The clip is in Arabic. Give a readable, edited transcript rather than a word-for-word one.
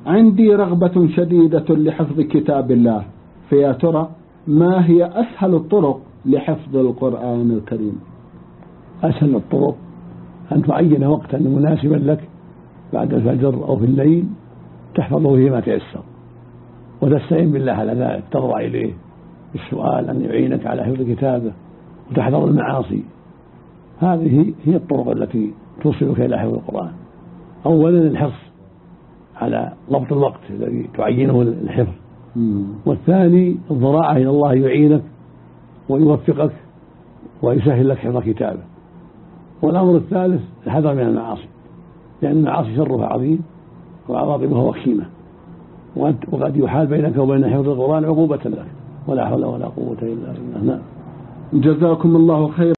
عندي رغبة شديدة لحفظ كتاب الله، فيا ترى ما هي أسهل الطرق لحفظ القرآن الكريم؟ أسهل الطرق أن تعين وقتا مناسبا لك بعد الفجر أو في الليل تحفظه فيما تيسر، وتستعين بالله على ذلك، تضرع إليه بالسؤال أن يعينك على حفظ كتابه وتحذر المعاصي. هذه هي الطرق التي توصلك إلى حفظ القرآن. أولا الحرص على ضبط الوقت الذي تعينه الحفظ، والثاني الضراعة إلى الله يعينك ويوفقك ويسهل لك حفظ كتابه. والأمر الثالث الحذر من المعاصي، لأن المعاصي شرها عظيم وعواقبها وخيمة، وقد يحال بينك وبين حفظ القرآن عقوبة لك، ولا حول ولا قوة إلا بالله. جزاكم الله خيرا.